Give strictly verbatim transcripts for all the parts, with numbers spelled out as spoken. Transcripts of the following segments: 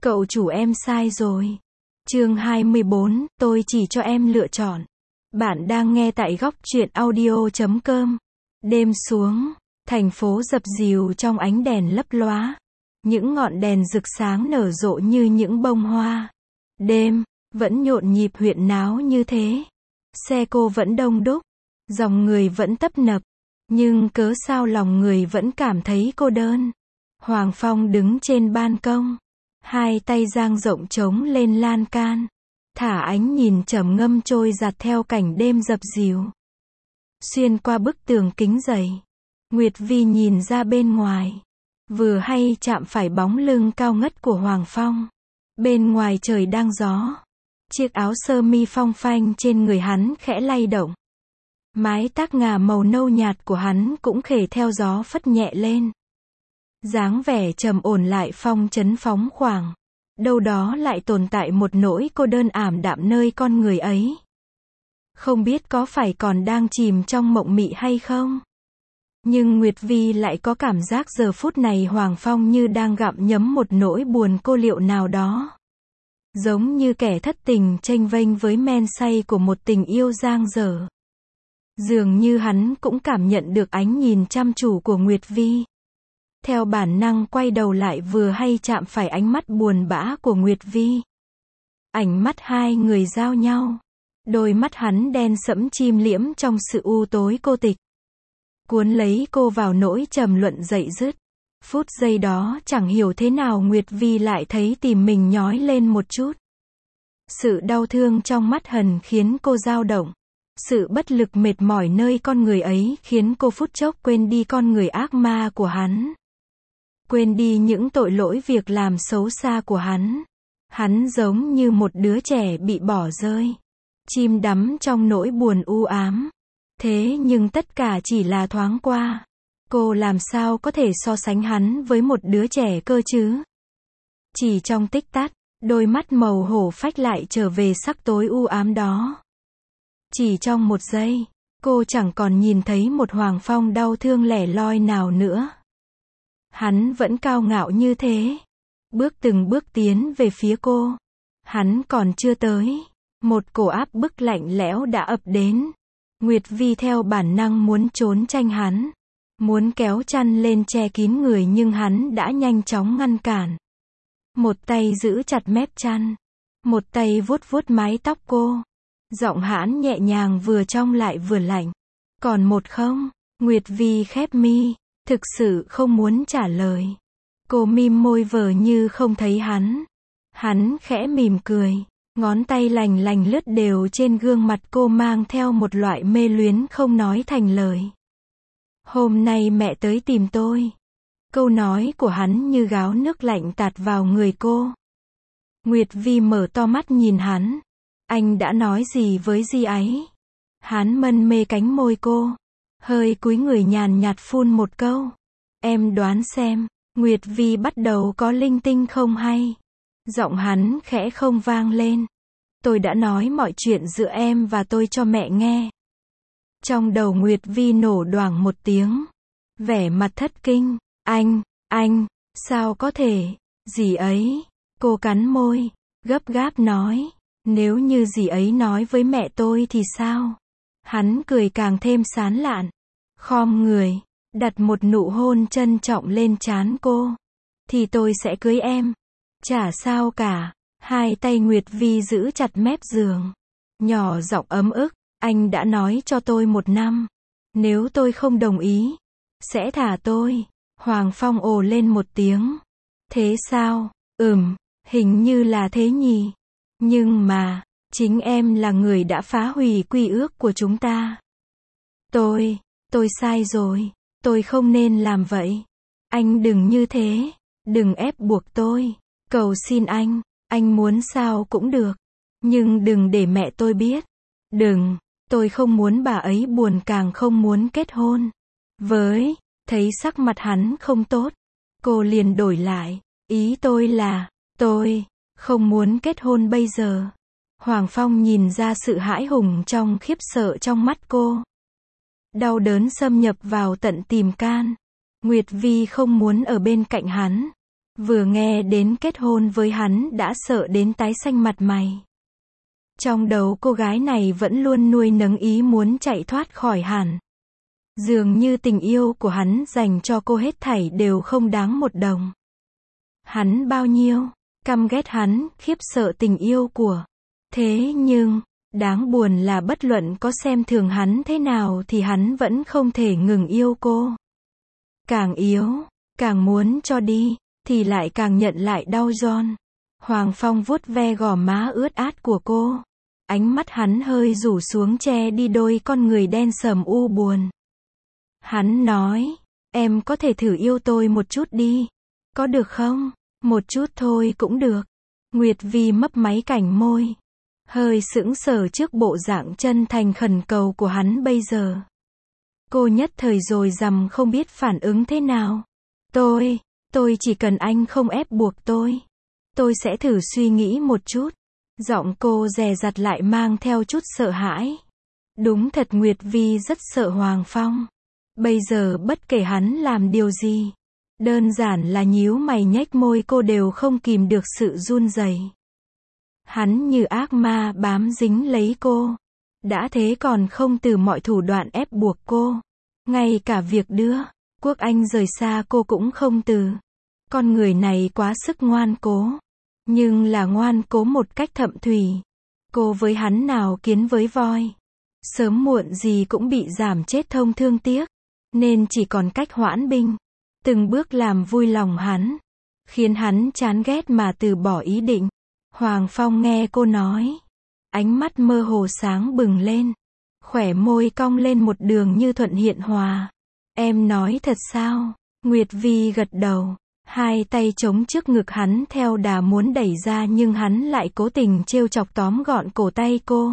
Cậu chủ em sai rồi. Chương hai mươi bốn, tôi chỉ cho em lựa chọn. Bạn đang nghe tại góc truyện audio chấm com. Đêm xuống, thành phố dập dìu trong ánh đèn lấp lóa. Những ngọn đèn rực sáng nở rộ như những bông hoa. Đêm, vẫn nhộn nhịp huyên náo như thế. Xe cô vẫn đông đúc. Dòng người vẫn tấp nập. Nhưng cớ sao lòng người vẫn cảm thấy cô đơn. Hoàng Phong đứng trên ban công. Hai tay dang rộng trống lên lan can. Thả ánh nhìn trầm ngâm trôi dạt theo cảnh đêm dập dìu. Xuyên qua bức tường kính dày. Nguyệt Vi nhìn ra bên ngoài. Vừa hay chạm phải bóng lưng cao ngất của Hoàng Phong. Bên ngoài trời đang gió. Chiếc áo sơ mi phong phanh trên người hắn khẽ lay động. Mái tóc ngà màu nâu nhạt của hắn cũng khề theo gió phất nhẹ lên. Dáng vẻ trầm ổn lại phong trấn phóng khoáng. Đâu đó lại tồn tại một nỗi cô đơn ảm đạm nơi con người ấy. Không biết có phải còn đang chìm trong mộng mị hay không? Nhưng Nguyệt Vi lại có cảm giác giờ phút này Hoàng Phong như đang gặm nhấm một nỗi buồn cô liệu nào đó. Giống như kẻ thất tình chênh vênh với men say của một tình yêu dang dở. Dường như hắn cũng cảm nhận được ánh nhìn chăm chú của Nguyệt Vi. Theo bản năng quay đầu lại vừa hay chạm phải ánh mắt buồn bã của Nguyệt Vi. Ánh mắt hai người giao nhau. Đôi mắt hắn đen sẫm chìm liễm trong sự u tối cô tịch. Cuốn lấy cô vào nỗi trầm luận dậy dứt. Phút giây đó chẳng hiểu thế nào Nguyệt Vi lại thấy tim mình nhói lên một chút. Sự đau thương trong mắt Hần khiến cô dao động. Sự bất lực mệt mỏi nơi con người ấy khiến cô phút chốc quên đi con người ác ma của hắn. Quên đi những tội lỗi việc làm xấu xa của hắn. Hắn giống như một đứa trẻ bị bỏ rơi. Chìm đắm trong nỗi buồn u ám. Thế nhưng tất cả chỉ là thoáng qua. Cô làm sao có thể so sánh hắn với một đứa trẻ cơ chứ? Chỉ trong tích tắc, đôi mắt màu hổ phách lại trở về sắc tối u ám đó. Chỉ trong một giây, cô chẳng còn nhìn thấy một Hoàng Phong đau thương lẻ loi nào nữa. Hắn vẫn cao ngạo như thế. Bước từng bước tiến về phía cô. Hắn còn chưa tới. Một cổ áp bức lạnh lẽo đã ập đến. Nguyệt Vi theo bản năng muốn trốn tranh hắn. Muốn kéo chăn lên che kín người nhưng hắn đã nhanh chóng ngăn cản. Một tay giữ chặt mép chăn. Một tay vuốt vuốt mái tóc cô. Giọng hãn nhẹ nhàng vừa trong lại vừa lạnh. Còn một không? Nguyệt Vi khép mi. Thực sự không muốn trả lời. Cô mím môi vờ như không thấy hắn. Hắn khẽ mỉm cười. Ngón tay lành lành lướt đều trên gương mặt cô mang theo một loại mê luyến không nói thành lời. Hôm nay mẹ tới tìm tôi. Câu nói của hắn như gáo nước lạnh tạt vào người cô. Nguyệt Vi mở to mắt nhìn hắn. Anh đã nói gì với dì ấy? Hắn mân mê cánh môi cô. Hơi cúi người nhàn nhạt phun một câu. Em đoán xem. Nguyệt Vi bắt đầu có linh tinh không hay. Giọng hắn khẽ không vang lên. Tôi đã nói mọi chuyện giữa em và tôi cho mẹ nghe. Trong đầu Nguyệt Vi nổ đoảng một tiếng. Vẻ mặt thất kinh. Anh, anh, sao có thể, dì ấy. Cô cắn môi, gấp gáp nói. Nếu như dì ấy nói với mẹ tôi thì sao? Hắn cười càng thêm sán lạn. Khom người, đặt một nụ hôn trân trọng lên trán cô. Thì tôi sẽ cưới em. Chả sao cả. Hai tay Nguyệt Vi giữ chặt mép giường. Nhỏ giọng ấm ức. Anh đã nói cho tôi một năm. Nếu tôi không đồng ý, sẽ thả tôi. Hoàng Phong ồ lên một tiếng. Thế sao? Ừm, hình như là thế nhỉ. Nhưng mà, chính em là người đã phá hủy quy ước của chúng ta. Tôi, tôi sai rồi. Tôi không nên làm vậy. Anh đừng như thế. Đừng ép buộc tôi. Cầu xin anh. Anh muốn sao cũng được. Nhưng đừng để mẹ tôi biết. Đừng. Tôi không muốn bà ấy buồn càng không muốn kết hôn. Với, thấy sắc mặt hắn không tốt. Cô liền đổi lại. Ý tôi là, tôi không muốn kết hôn bây giờ. Hoàng Phong nhìn ra sự hãi hùng trong khiếp sợ trong mắt cô. Đau đớn xâm nhập vào tận tim can. Nguyệt Vi không muốn ở bên cạnh hắn. Vừa nghe đến kết hôn với hắn đã sợ đến tái xanh mặt mày. Trong đầu cô gái này vẫn luôn nuôi nấng ý muốn chạy thoát khỏi hắn. Dường như tình yêu của hắn dành cho cô hết thảy đều không đáng một đồng. Hắn bao nhiêu, căm ghét hắn, khiếp sợ tình yêu của. Thế nhưng, đáng buồn là bất luận có xem thường hắn thế nào thì hắn vẫn không thể ngừng yêu cô. Càng yếu, càng muốn cho đi, thì lại càng nhận lại đau giòn. Hoàng Phong vuốt ve gò má ướt át của cô. Ánh mắt hắn hơi rủ xuống che đi đôi con người đen sầm u buồn. Hắn nói, em có thể thử yêu tôi một chút đi. Có được không? Một chút thôi cũng được. Nguyệt Vi mấp máy cảnh môi. Hơi sững sờ trước bộ dạng chân thành khẩn cầu của hắn bây giờ. Cô nhất thời rồi rằm không biết phản ứng thế nào. Tôi, tôi chỉ cần anh không ép buộc tôi. Tôi sẽ thử suy nghĩ một chút. Giọng cô dè dặt lại mang theo chút sợ hãi. Đúng thật Nguyệt Vi rất sợ Hoàng Phong. Bây giờ bất kể hắn làm điều gì, đơn giản là nhíu mày nhếch môi cô đều không kìm được sự run rẩy. Hắn như ác ma bám dính lấy cô. Đã thế còn không từ mọi thủ đoạn ép buộc cô. Ngay cả việc đưa Quốc Anh rời xa cô cũng không từ. Con người này quá sức ngoan cố. Nhưng là ngoan cố một cách thậm thùy. Cô với hắn nào kiến với voi. Sớm muộn gì cũng bị giảm chết thông thương tiếc. Nên chỉ còn cách hoãn binh. Từng bước làm vui lòng hắn. Khiến hắn chán ghét mà từ bỏ ý định. Hoàng Phong nghe cô nói. Ánh mắt mơ hồ sáng bừng lên. Khỏe môi cong lên một đường như thuận hiện hòa. Em nói thật sao? Nguyệt Vi gật đầu. Hai tay chống trước ngực hắn theo đà muốn đẩy ra nhưng hắn lại cố tình trêu chọc tóm gọn cổ tay cô.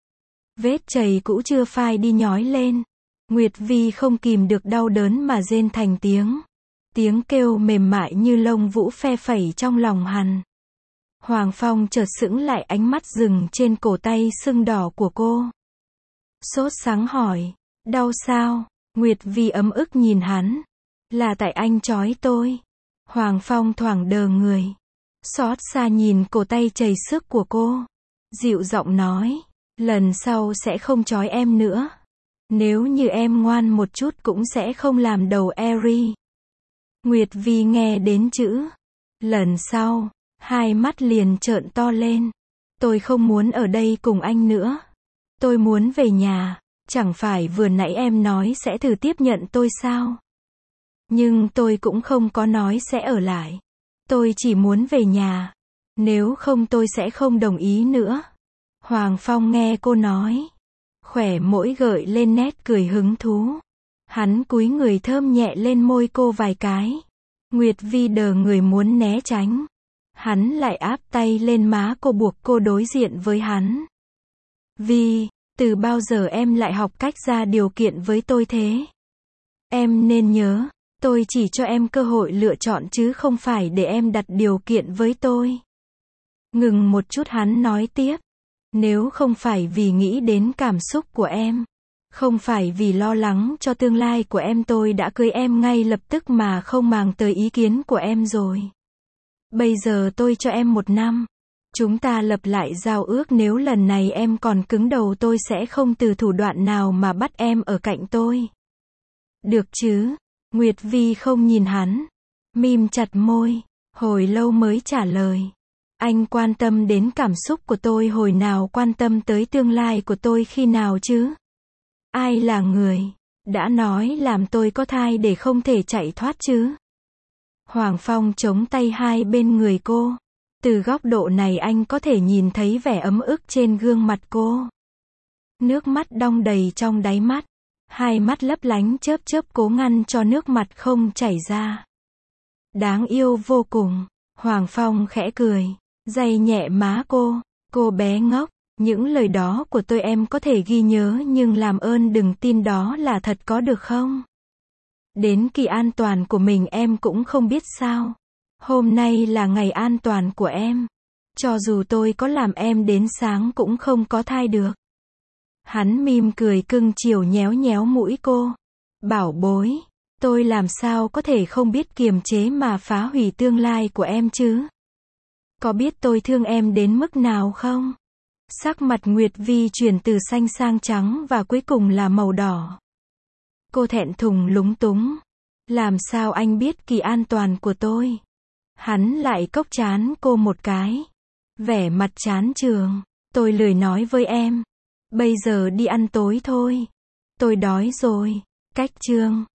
Vết chày cũ chưa phai đi nhói lên. Nguyệt Vi không kìm được đau đớn mà rên thành tiếng. Tiếng kêu mềm mại như lông vũ phe phẩy trong lòng hắn. Hoàng Phong chợt sững lại ánh mắt dừng trên cổ tay sưng đỏ của cô. Sốt sắng hỏi, đau sao? Nguyệt Vi ấm ức nhìn hắn. Là tại anh trói tôi. Hoàng Phong thoảng đờ người. Xót xa nhìn cổ tay chảy xước của cô. Dịu giọng nói, lần sau sẽ không trói em nữa. Nếu như em ngoan một chút cũng sẽ không làm đầu Eri. Nguyệt Vi nghe đến chữ lần sau, hai mắt liền trợn to lên. Tôi không muốn ở đây cùng anh nữa. Tôi muốn về nhà. Chẳng phải vừa nãy em nói sẽ thử tiếp nhận tôi sao? Nhưng tôi cũng không có nói sẽ ở lại. Tôi chỉ muốn về nhà. Nếu không tôi sẽ không đồng ý nữa. Hoàng Phong nghe cô nói. Khỏe môi gợi lên nét cười hứng thú. Hắn cúi người thơm nhẹ lên môi cô vài cái. Nguyệt Vi đờ người muốn né tránh. Hắn lại áp tay lên má cô buộc cô đối diện với hắn. Vi, từ bao giờ em lại học cách ra điều kiện với tôi thế? Em nên nhớ, tôi chỉ cho em cơ hội lựa chọn chứ không phải để em đặt điều kiện với tôi. Ngừng một chút hắn nói tiếp. Nếu không phải vì nghĩ đến cảm xúc của em, không phải vì lo lắng cho tương lai của em tôi đã cưới em ngay lập tức mà không màng tới ý kiến của em rồi. Bây giờ tôi cho em một năm. Chúng ta lập lại giao ước nếu lần này em còn cứng đầu tôi sẽ không từ thủ đoạn nào mà bắt em ở cạnh tôi. Được chứ? Nguyệt Vi không nhìn hắn. Mím chặt môi. Hồi lâu mới trả lời. Anh quan tâm đến cảm xúc của tôi hồi nào quan tâm tới tương lai của tôi khi nào chứ? Ai là người đã nói làm tôi có thai để không thể chạy thoát chứ? Hoàng Phong chống tay hai bên người cô. Từ góc độ này anh có thể nhìn thấy vẻ ấm ức trên gương mặt cô. Nước mắt đong đầy trong đáy mắt. Hai mắt lấp lánh chớp chớp cố ngăn cho nước mặt không chảy ra. Đáng yêu vô cùng. Hoàng Phong khẽ cười. Day nhẹ má cô. Cô bé ngốc. Những lời đó của tôi em có thể ghi nhớ nhưng làm ơn đừng tin đó là thật có được không? Đến kỳ an toàn của mình em cũng không biết sao. Hôm nay là ngày an toàn của em. Cho dù tôi có làm em đến sáng cũng không có thai được. Hắn mỉm cười cưng chiều nhéo nhéo mũi cô. Bảo bối. Tôi làm sao có thể không biết kiềm chế mà phá hủy tương lai của em chứ? Có biết tôi thương em đến mức nào không? Sắc mặt Nguyệt Vi chuyển từ xanh sang trắng và cuối cùng là màu đỏ. Cô thẹn thùng lúng túng. Làm sao anh biết kỳ an toàn của tôi? Hắn lại cốc trán cô một cái. Vẻ mặt chán chường. Tôi lười nói với em. Bây giờ đi ăn tối thôi. Tôi đói rồi. Cách chương